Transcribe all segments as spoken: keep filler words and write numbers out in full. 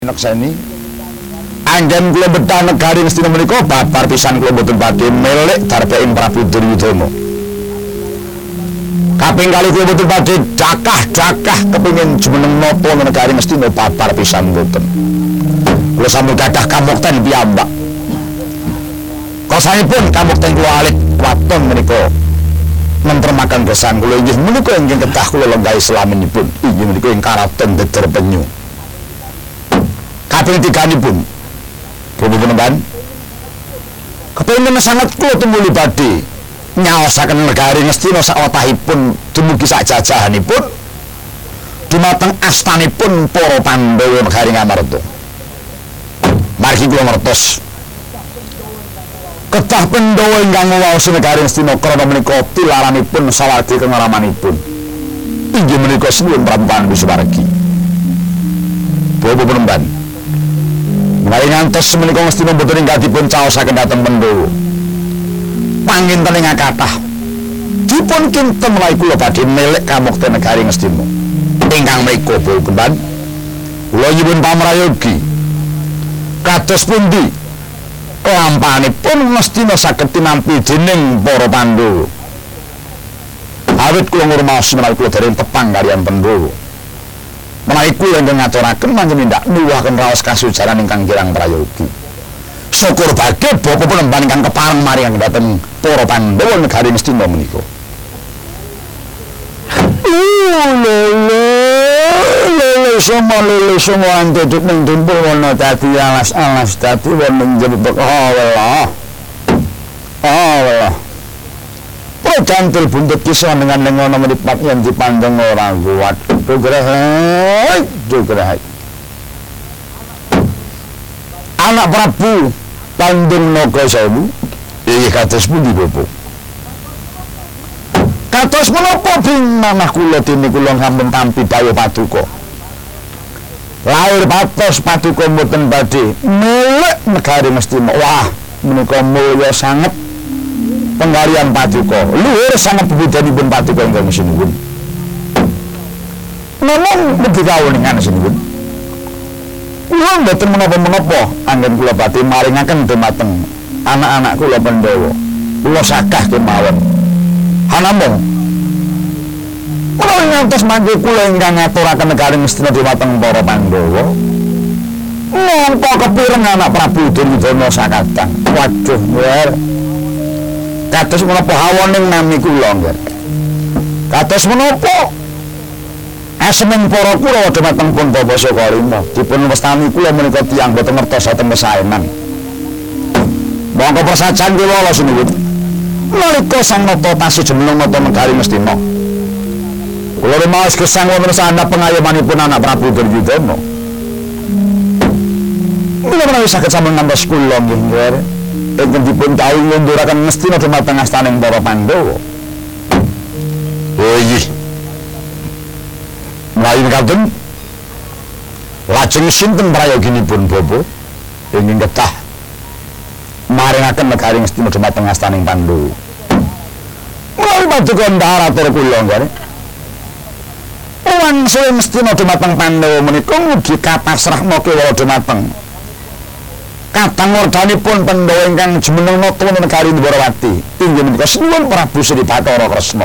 Naksani anggen kula betah negari Ngastina menika babar pisan kula boten badhe melek darpeking Prabu Duryudana. Kaping kalih kula boten badhe dakah-dakah kepengin jumeneng napa negari Ngastina babar pisan boten. Kula sampun gadah kamukten piyambak. Kosanipun kamukten kula alit waton menika mentremaken kesan kula inggih menika ingkang kedah kula lenggahi selaminipun. Inggih menika ing karaten Deder Penyu. Kaping tiganipun Prabu Penemban kepengin sanget kula tumuli badhe nyaosaken negari Ngastina sawetahipun dumugi sak jajahanipun dumateng astanipun para Pandhawa negari Ngamarta. Margi kula ngertos kedah Pandhawa ingkang ngawaos negari Ngastina krana menika tilaranipun sawargi kengaramanipun. Inggih menika sinuwun Prabu Pandhawargi. Prabu Penemban menawi ngantos menika Ngastina boten ingkang dipun caosaken dhateng Pandhawa. Panginten ing kathah dipun kinten menawi kula badhe melek kamukten negari Ngastina. Ingkang menika Prabu Penemban kula nyuwun pamrayogi kados pundi kelampanipun Ngastina saged tinampi dening para Pandhawa. Awit kula ngurmaos menawi kula dereng tepang kaliyan Pandhawa. Menawi kula ingkang ngaturaken panjenengan nuwuhaken raos kasujaran ingkang kirang prayogi. Syukur badhe Bapak Penemban ingkang kepareng maring dhateng para Pandhawa negari Ngastina menika. Lele sama lele sama antuduk ning tumpul wana dadi alas-alas dadi wonten njebek Allah. Allah. Jantul buntut kisah dengan lengono meripat yang dipandang orang kuat. Dugrahai, dugrahai. Anak Prabu Pandung Nagasewu, iki kados pundi Bapak? Kados menapa bimamah kula dene kula sampun tampi dawuh paduka. Lair patos paduka mboten badhe melek negari Ngastina. Wah, menika mulya sanget penggalian paduka luhur sangat bebudanipun paduka ingkang sinuwun. Namung mugi kawuningan sinuwun kula mboten menapa-menapa anggen kula badhe maringaken dumateng anak-anak kula Pandhawa. Kula sakah kemawon hanamung kula ngantos mangke kula ingkang ngaturaken negari Ngastina dumateng para Pandhawa. Mongko kepireng anak Prabu Duryudana sakadang. Waduh, wer kados menapa hawaning nami kula nggih. Kados menapa asmeng para kula dumateng pun Bapak Sokalima dipun wastani kula menika tiyang boten ngertos dhateng kesaenan. Monggo persajan kula sinuwun. Nalika sang nata tasih jumeneng nata negari Ngastina. Kula rumaos gesang wonten sandhap pengayomanipun anak Prabu Duryudana. Kula menawi saged sampun ngantos kula nggih nggih. Ingkang dipun kawin ngunduraken Ngastina dumateng astaning para Pandhawa. Oh iya. Mlayu kadang lajeng sinten prayoginipun Bapak ingkang kedah maringaken negari Ngastina dumateng astaning Pandhawa. Mlayu paduka ndharatur kula nggih. Wangsul Ngastina dumateng Pandhawa menika mugi kapasrah mawala dumateng katang ordanipun Pandhawa ingkang jumeneng nata negari Dwarawati. Inggih menika sinuwun Prabu Sri Bathara Kresna.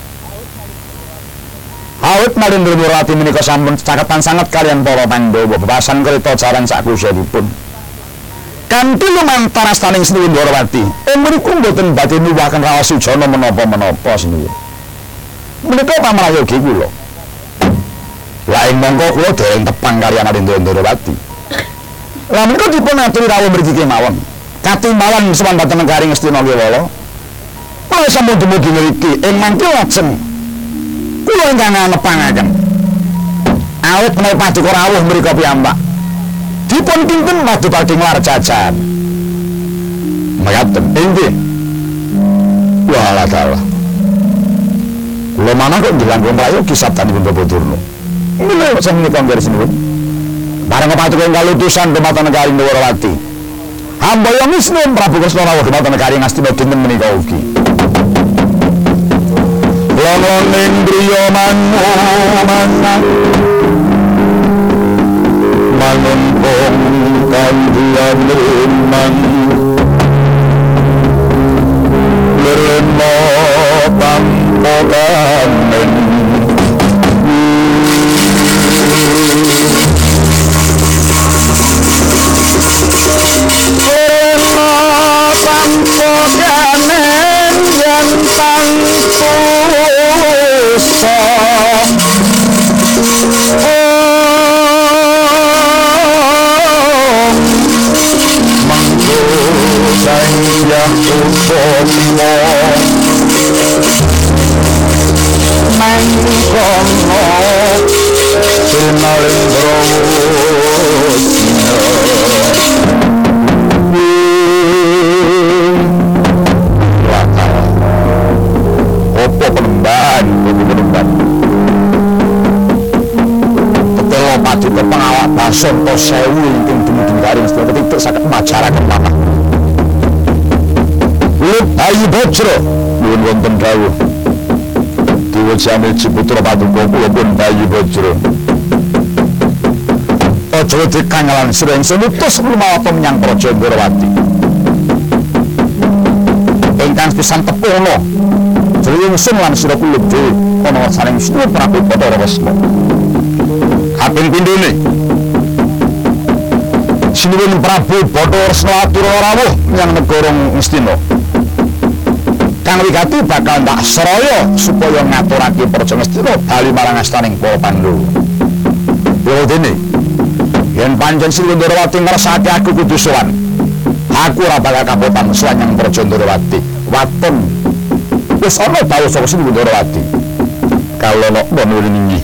Awit Malendra Dwarawati menika sampun caketan sanget kaliyan para Pandhawa bebasan kreta jaran sakusunipun. Kanthi lumantar astaning sinuwun Dwarawati, ing mriku mboten badhe nuwuhaken raos sujana menapa-menapa sinuwun. Menika pamrayogi kula. Lah ing mangka kula dereng tepang kaliyan Malendra Dwarawati. Lah menika dipun aturi rawuh mriki kemawon. Katimbalan sowan dhateng negari Ngastina Gewala. Kula sampun dumugi mriki ing mangke lajeng kula ingkang nepangaken. Awit menawi paduka rawuh mrika piyambak dipun kinten madu badhe nglar jajan. Mekaten inggih. Walah dalah. Kula manah kok dilangkung prayogi sabdanipun Bapak Durna. Mila sang menika nggih sinuwun. Bareng paduka ingkang utusan dumateng negari Dwarawati. Hamba yang Wisnu Prabu Kresna rawuh dumateng negari Ngastina dinten menika ugi. Loloning griya mangu manang mangun memang lerno tanpa kamen lerno tanpa kamen yang tanpa so saya upomo mangkono sinalendra opo penemban opo penemban tetelo pati pengawak bason to sewu ingkang dumudung garing sedaya titik saged majaraken mama Ayu Bajra nuwun wonten dawuh diwujane Ciputra Paduka kula pun Bayu Bajra aja dikangelan sira ingsun utus lumawata menyang Praja Ndrawati ingkang pisan tepungna jroning ingsun lan sira kula dhewe ana saring Sri Prabu Bathara Kresna kaping pindhone sinuwun Prabu Bathara Kresna atur rawuh menyang negara Ngastina kang wigati bakal tak seraya supaya ngaturake Praja Ngastina bali marang astaning para Pandhawa. Kula dene yen pancen Sri Ndrawati ngersake aku kudu sowan. Aku ora bakal kapotan sowan nyang Praja Ndrawati. Waton wis ana dawuh saka Sri Ndrawati. Kalono nuwun inggih.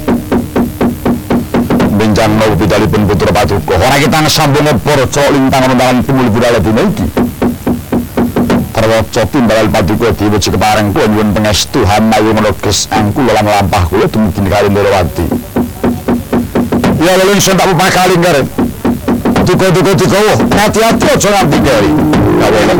Benjang mau bidalipun putra Paduka. Ora kita sambung Praja lintang dalam tumul budaya dina iki. Prawaca timbalan Paduka diwuji kepareng kula nyuwun pangestu hamayu menages angkula lan lampah kula dumugi kali Ndrawati. Ya leleng son tak upah kali ngarep. Duka-duka dikowo, hati-hati aja nganti kari. Kawula.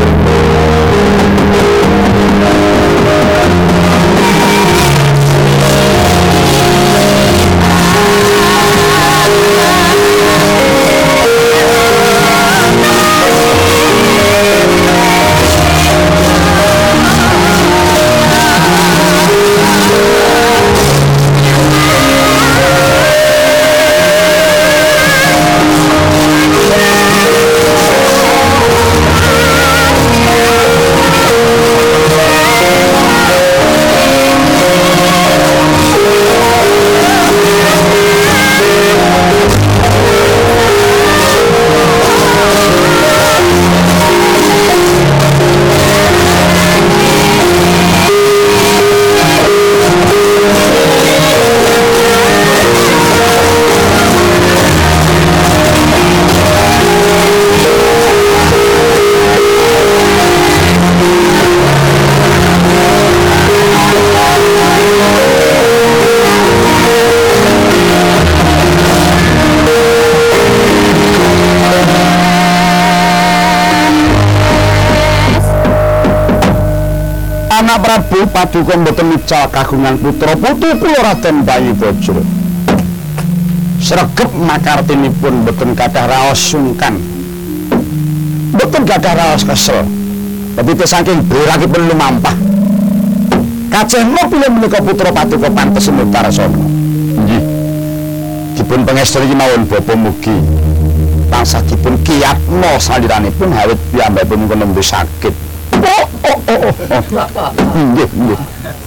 Anak Prabu Paduka mboten mical kagungan putra putu kula Raden Bayu Bajra. Sregep makartinipun mboten kathah raos sungkan. Mboten kathah raos kesel. Tapi saking berakipun lumampah. Kacehna pilih menika putra Paduka pantes mutarsana. Nggih. Dipun pangestri mawon bapa mugi tansah dipun kiyatna saliranipun awit piyambakipun nembe sakit. Oh, oh, oh, oh. Nggih, nggih.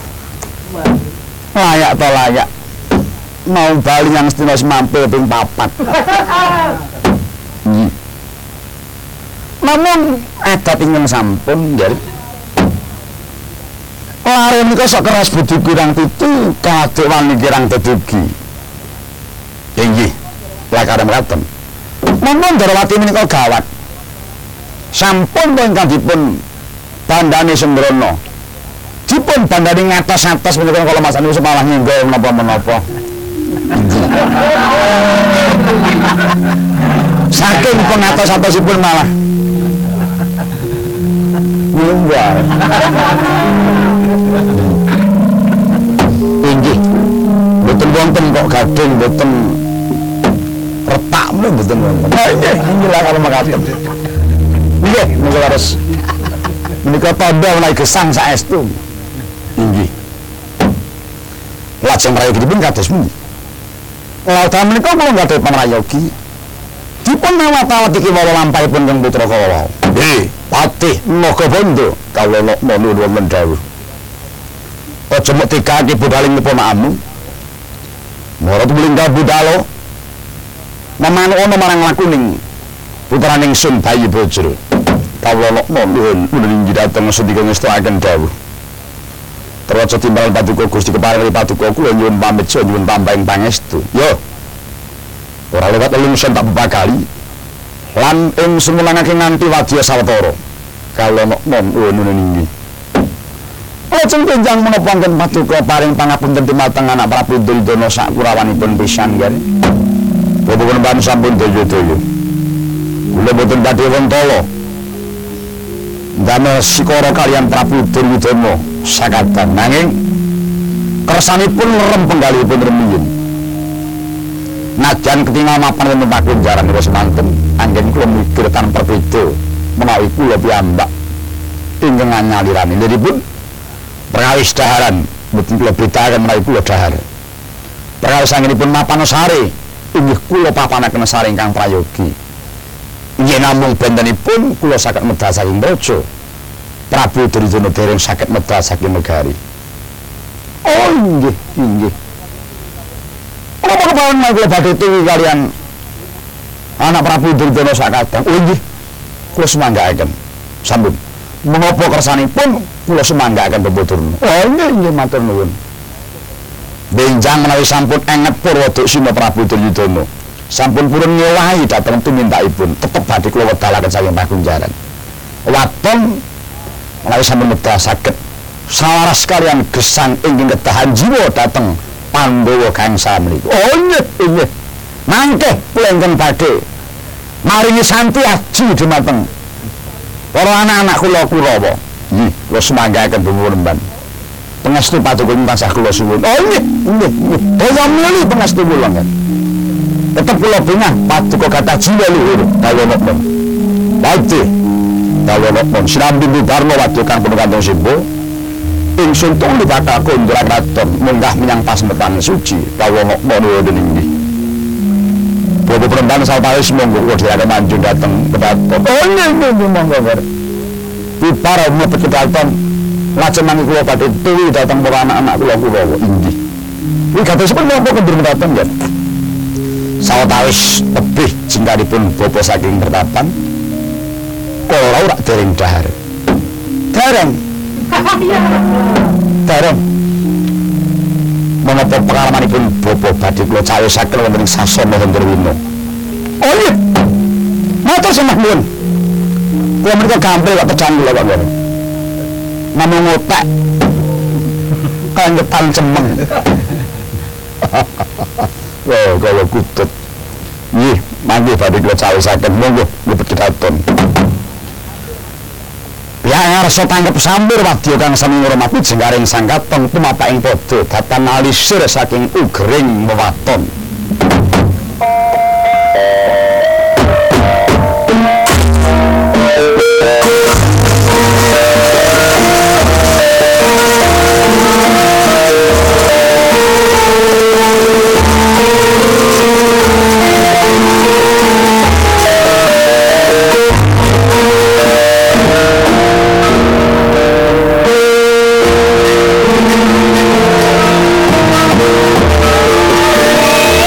Layak to layak. Mau bali yang Ngastina mampir ping papat. Nggih. Namun adat ingkang sampun nggih. Lare nika sok keras budi kurang pitu, kadek wani kirang tedugi. Nggih. Lakare mekaten. Namun Ndrawati menika gawat. Sampun ingkang dipun bandane sembrono dipun bandane ngatos-atos menika kala masane wis malah nyenggol menapa-menapa saking pengatos-atosipun malah nyenggol inggih mboten wonten kok gading mboten retak meneh mboten wonten. Ha nggih, inggih kalau makaten. Nggih, menika harus menika tandha menawi gesang saestu. Inggih. Lajeng prayogipun kados pundi? Lawatan menika kula nggih panrayogi. Dipun nawat-nawati ki wala lampahipun kang putra kala. Nggih, Patih Nagabandha kawula nuwun wonten dawuh. Aja mok tikake budhaling keponakanmu. Marang mulingga budhalo. Mamane ana marang lakuning putraning Sun Bayi Bajra. Kawula nuwun nuwun dhateng sedika ngestakaken dawuh. Terus timbalan paduka Gusti keparing paduka kula nyuwun pamit nyuwun pampaing pangestu. Yo. Ora lewat lungsuh tak bebakali. Lan ing sumulangake nganti wadya sawetara. Kawula nuwun nuwun inggih. Lajeng benjang menapa wonten paduka paring pangapunten dumateng anak Prabu Duryudana sak kurawanipun pisan nggih. Bapak ban sampun daya-daya. Kula boten badhe wontala. Damel sikara kaliyan Prabu Duryudana sakatan nanging kersanipun lerem penggalipun rumiyin. Najan ketingal mapan wonten pakunjaran kula semanten anggen kula mikir tanpa perbeda menawi kula piyambak ingkang nyalirani liripun perkawis daharan mboten kula betahaken menawi kula dahar. Perkawis anggenipun mapan sare inggih kula papanaken sare ingkang prayogi. Inggih namung bentenipun kula saged medal saking praja. Prabu Duryudana dereng saged medal saking negari. Oh inggih, inggih. Apa kepawan kula badhe tuwi kalian anak Prabu Duryudana sakadang. Oh inggih. Kula sumanggaaken. Sampun. Menapa kersanipun kula sumanggaaken peputurna. Oh inggih, inggih matur nuwun. Benjang menawi sampun enget Purwadasina Prabu Duryudana. Sampun purun ngewahi dhateng tumindakipun, tetep badhe kula wedalaken saking pakunjaran. Waton menawi sampun medal saged salaras kaliyan gesang ingkang kedahan jiwa dhateng Pandhawa gangsal menika. Oh inggih, inggih. Mangke kula ingkang badhe maringi santi aji dumateng para anak-anak kula Kurawa. Nggih, kula sumanggaaken pumunemban. Pangestu paduka tansah kula suwun. Oh nggih, nggih, nggih. Daya mili pangestu kula nggih. Tetep kula bingah paduka kathah jiwa luhur kaya napa. Badhe kaya napa sinambi Darma wadya kang penuh kantong simbo. Ingsun tuli bakal kondra kraton munggah menyang pasempetan suci kaya napa nuwun inggih. Bapak perempuan sawetawis monggo kula dhewe manjing dhateng kedaton. Oh nggih, nggih monggo. Pipar mlebet kedaton. Lajeng mangke kula badhe tuwi dhateng para anak-anak kula Kurawa inggih. Kuwi katosipun menapa kendhir kedaton nggih. Sawetawis tebih jingkaripun bapa saking pertapan. Kala ora dereng dahar. Dereng. Dereng. Menapa pengalamanipun bapa badhe kula cawisaken wonten ing sasana Hendrawina. Oh iya. Matur sembah nuwun. Kula menika gampil kok pecan kula kok nggih. Namung ngotek. Kangetan cemeng. Wah, kalau kutut. Nggih, mangke badhe kula cawisaken monggo mlebet kedaton. Ya ngarsa tanggep sambur wadya kang sami ngurmati jenggaring sang katong tumapaking padha datan alisir saking ugering wewaton. Oh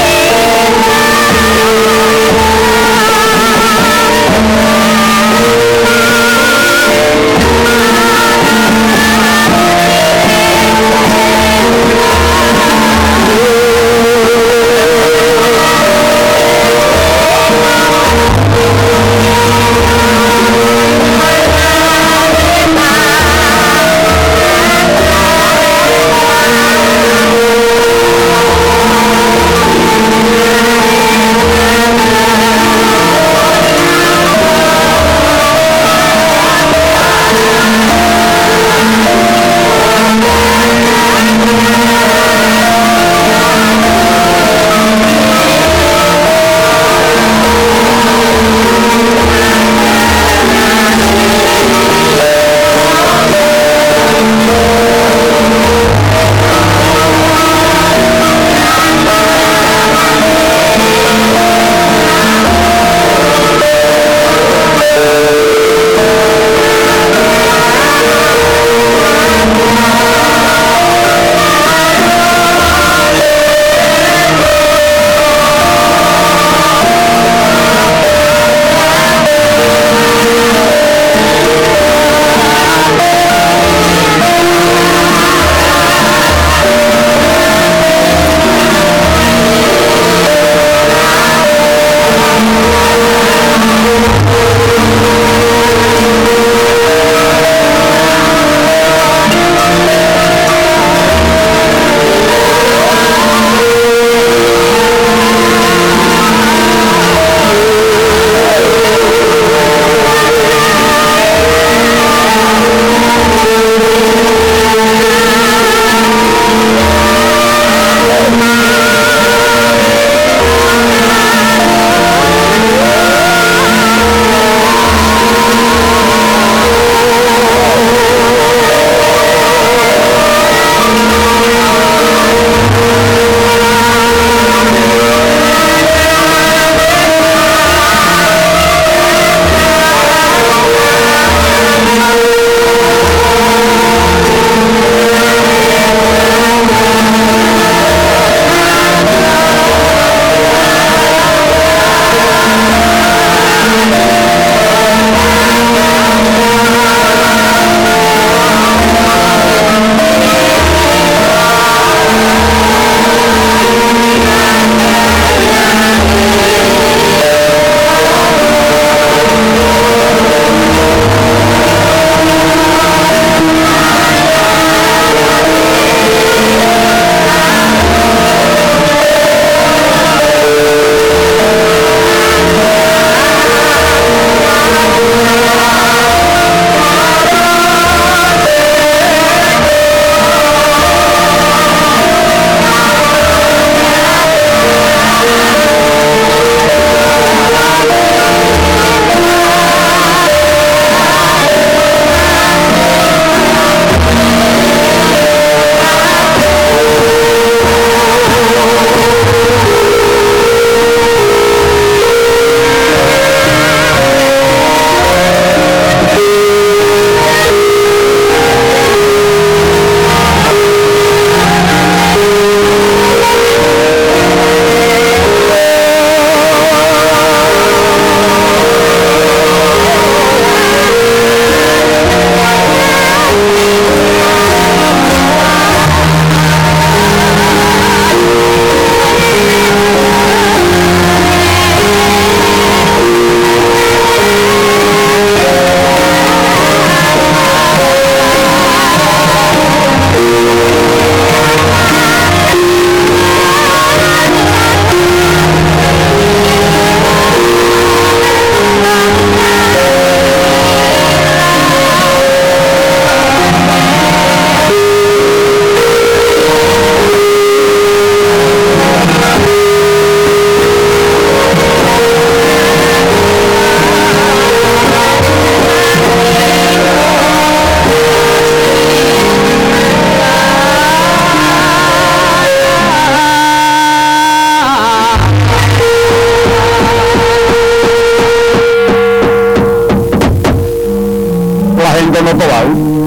napa wau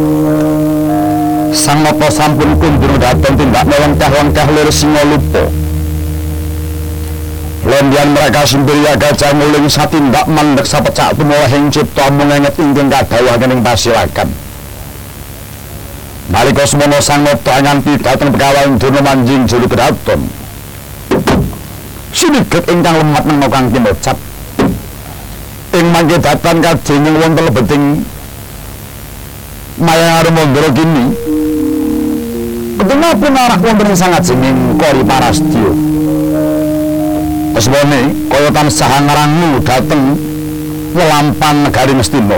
sang nata sampun kundur dhateng tindak lengkah-lengkah lir singa lupa Lendian mereka sendiri gajah nguling satindak mandek sapecak tumulahing cipta mengenget ingkang kadhawaken ing pasilakan. Nalika semono sang nata nganti dhateng pegawai durna manjing julu kedaton. Siniget ingkang lemah nang kang kinocap. Ing mangke datan kadhing wonten lebeting mayang armandra kini. Ketunapun arak wonten ing sangajenging kori parastya. Kesbone kaya tansah ngrangu dhateng welampan negari Ngastina.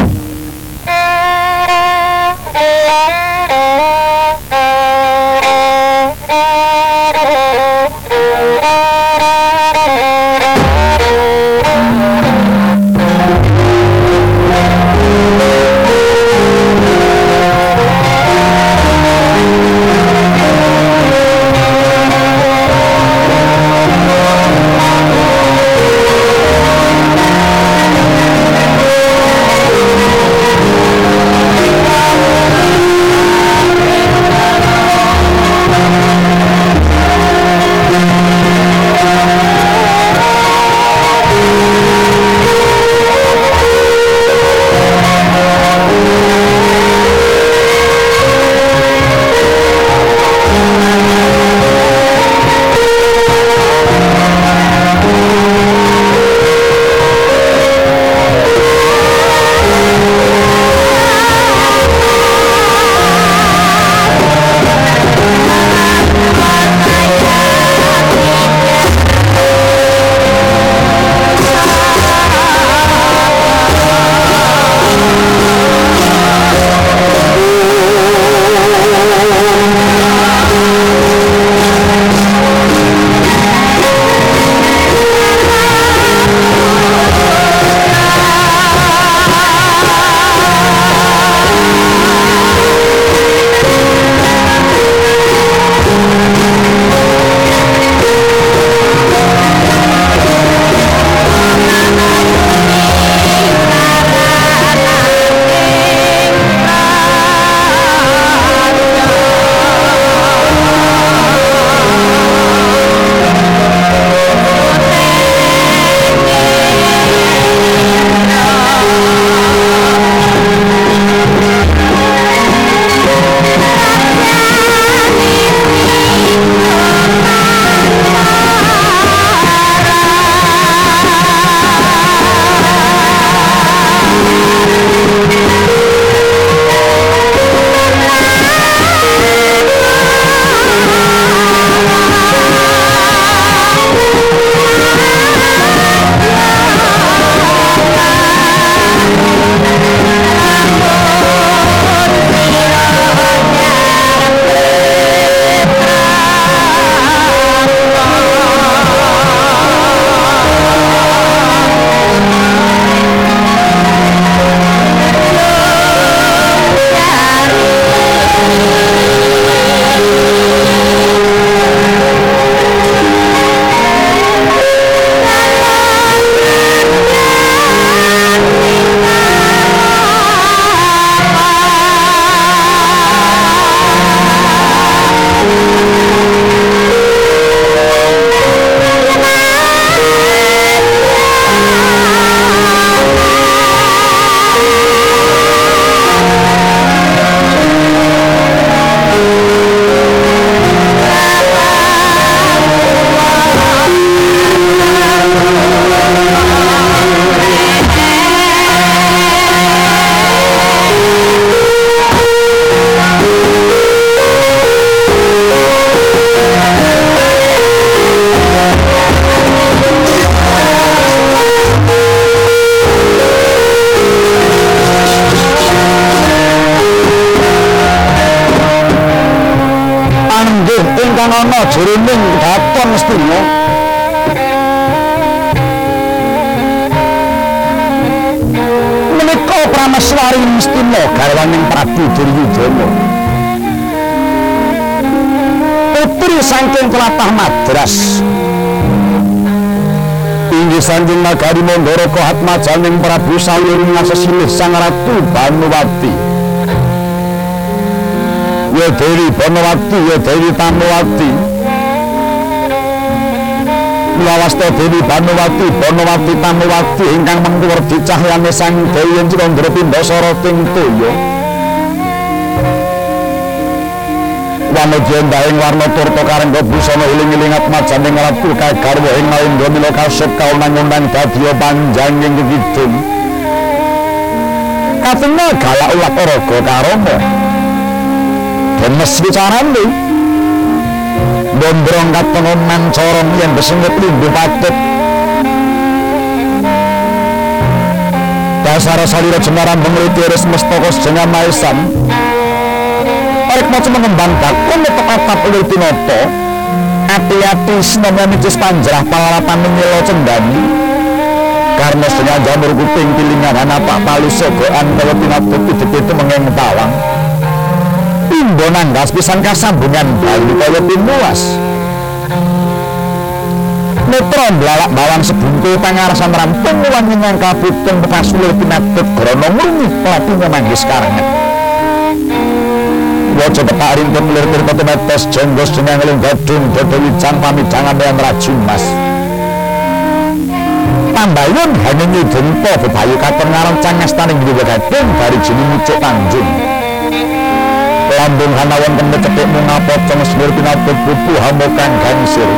ana jroning Dhaton Ngastina. Menika Prameswari Ngastina garwaning Prabu Duryudana. Putri saking tlatah Madras. Inggih Sanjeng Nagari Manggara Kohatmajaning Prabu Salurunga sesilih Sang Ratu Banowati. Ya Dewi Banowati, ya Dewi Tanowati. Lawasta Dewi Banowati, Banowati Tanowati ingkang mengkuwerdi cahyane Sang Dewi Candra Pindhasara ting toya. Wanodya ndahing warna turta karengga busana iling-iling atmajaning ratu kagarwa ing maindra mila kasep kaunang-unang dadya panjanging kidung. Katena galak ulah paraga karama. Denes wicarane. Bombrong katenan corong yen besengit lindhu patut. Dasara salira jenaran pengliti res mestaka jeneng maesan. Arek macam mengembang bakun untuk atap ulur tinoto. Hati-hati senamnya micis panjerah palarapan menyelo cendani. Karena sedang jamur kuping pilingan anak palu sogoan kalau tinatut itu mengeng tawang. Imbonan gas pisan kasambungan bali kaya pinuas. Netron belalak bawang sebungkul pangarasan rampung ulang menyang kabutun pepasulir tinatut grono murni pelatinya manggis karangan. Waca petak rinten melir-lir kotemetes jenggos jenang eling gadung dodo wijang pamidangan yang rajin mas. Tambayun hanya nyudunto bebayu katon ngarencang ngastaning gede gadung dari jini mucuk tanjung. Lambung hanawan kene cetik mungapocong selir pinatut pupu hamukan gansir.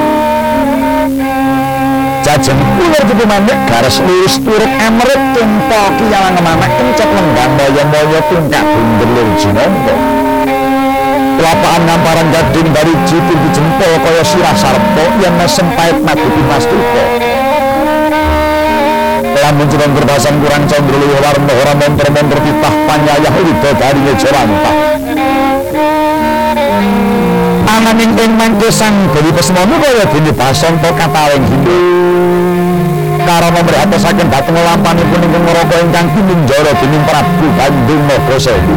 Jajeng ular gitu mandek garis lurus turut emerit tumpal kialang kemanak kencet lenggang moyo-moyo tungkak bunderlir jinongko. Kelapaan ngamparan gading dari jitu di jempol kaya sirah sarpo yang mesem pahit nabuti mas tupo. Lamun jenong berbasan kurang condro luwih warna ora montor-montor titah panyayah urida dari ngejorantah. Ananing ing mangke sang Dewi Pesmana kaya dene basanta kataling hindu. Karana mrihatosaken dhateng lampanipun ingkang neraka ingkang pinunjara dening Prabu Bandung Nagasena.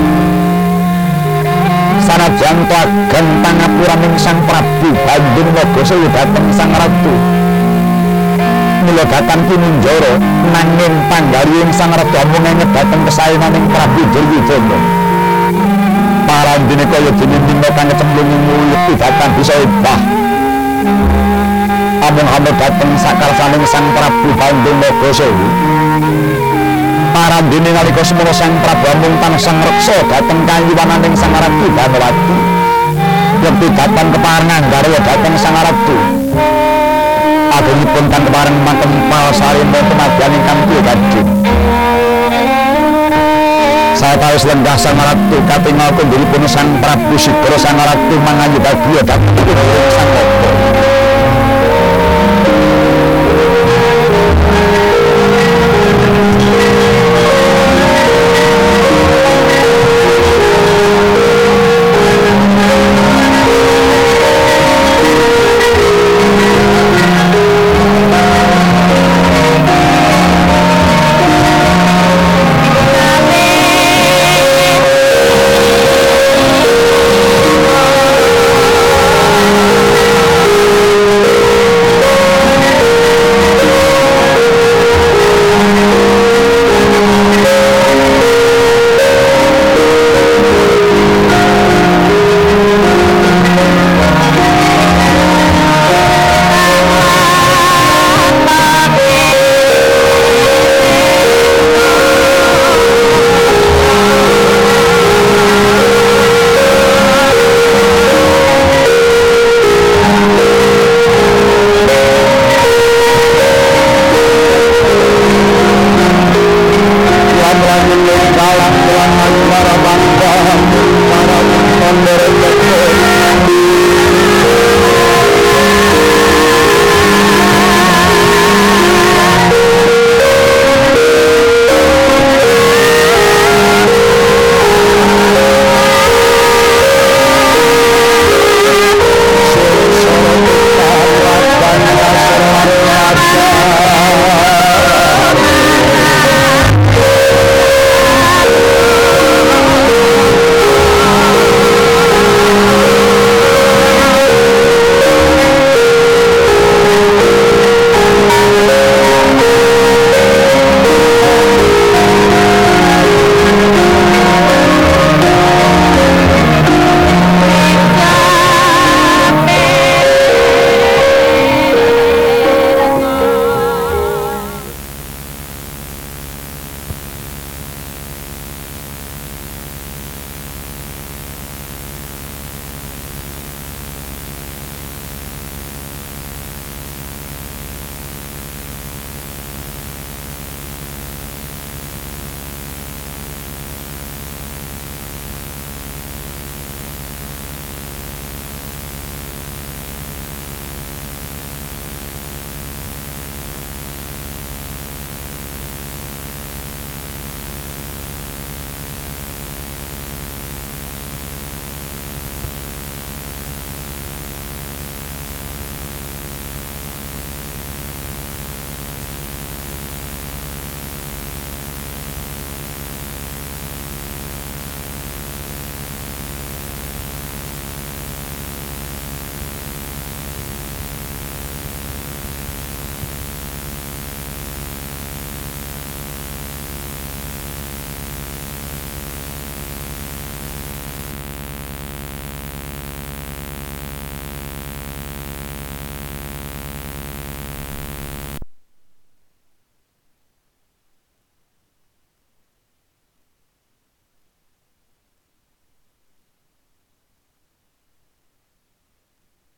Sanajan ageng pangapuraning Sang Prabu Bandung Nagasena dhateng Sang Ratu. Mula dhateng pinunjara nanging panggalihing Sang Ratu amung dhateng kesaenaning Prabu Duryudana. Parandene kaya dene dina kang kecemplung mulyek dhateng bisa obah. Amung amung dhateng sakarsaning Sang Prabu Bandung Nagasena. Parandene nalika semana Sang Prabu amung tansah ngreksa dhateng kayuwananing Sang Ratu Banowati. Yekti dhateng keparengan garwa dhateng Sang Ratu. Agengipun kang kepareng makempal sarima temadyan ingkang gading. Sawetawis lenggah Sang Ratu katingal kondhilipun Sang Prabu Sigara Sang Ratu mangayu bagya dhateng Sang Ratu.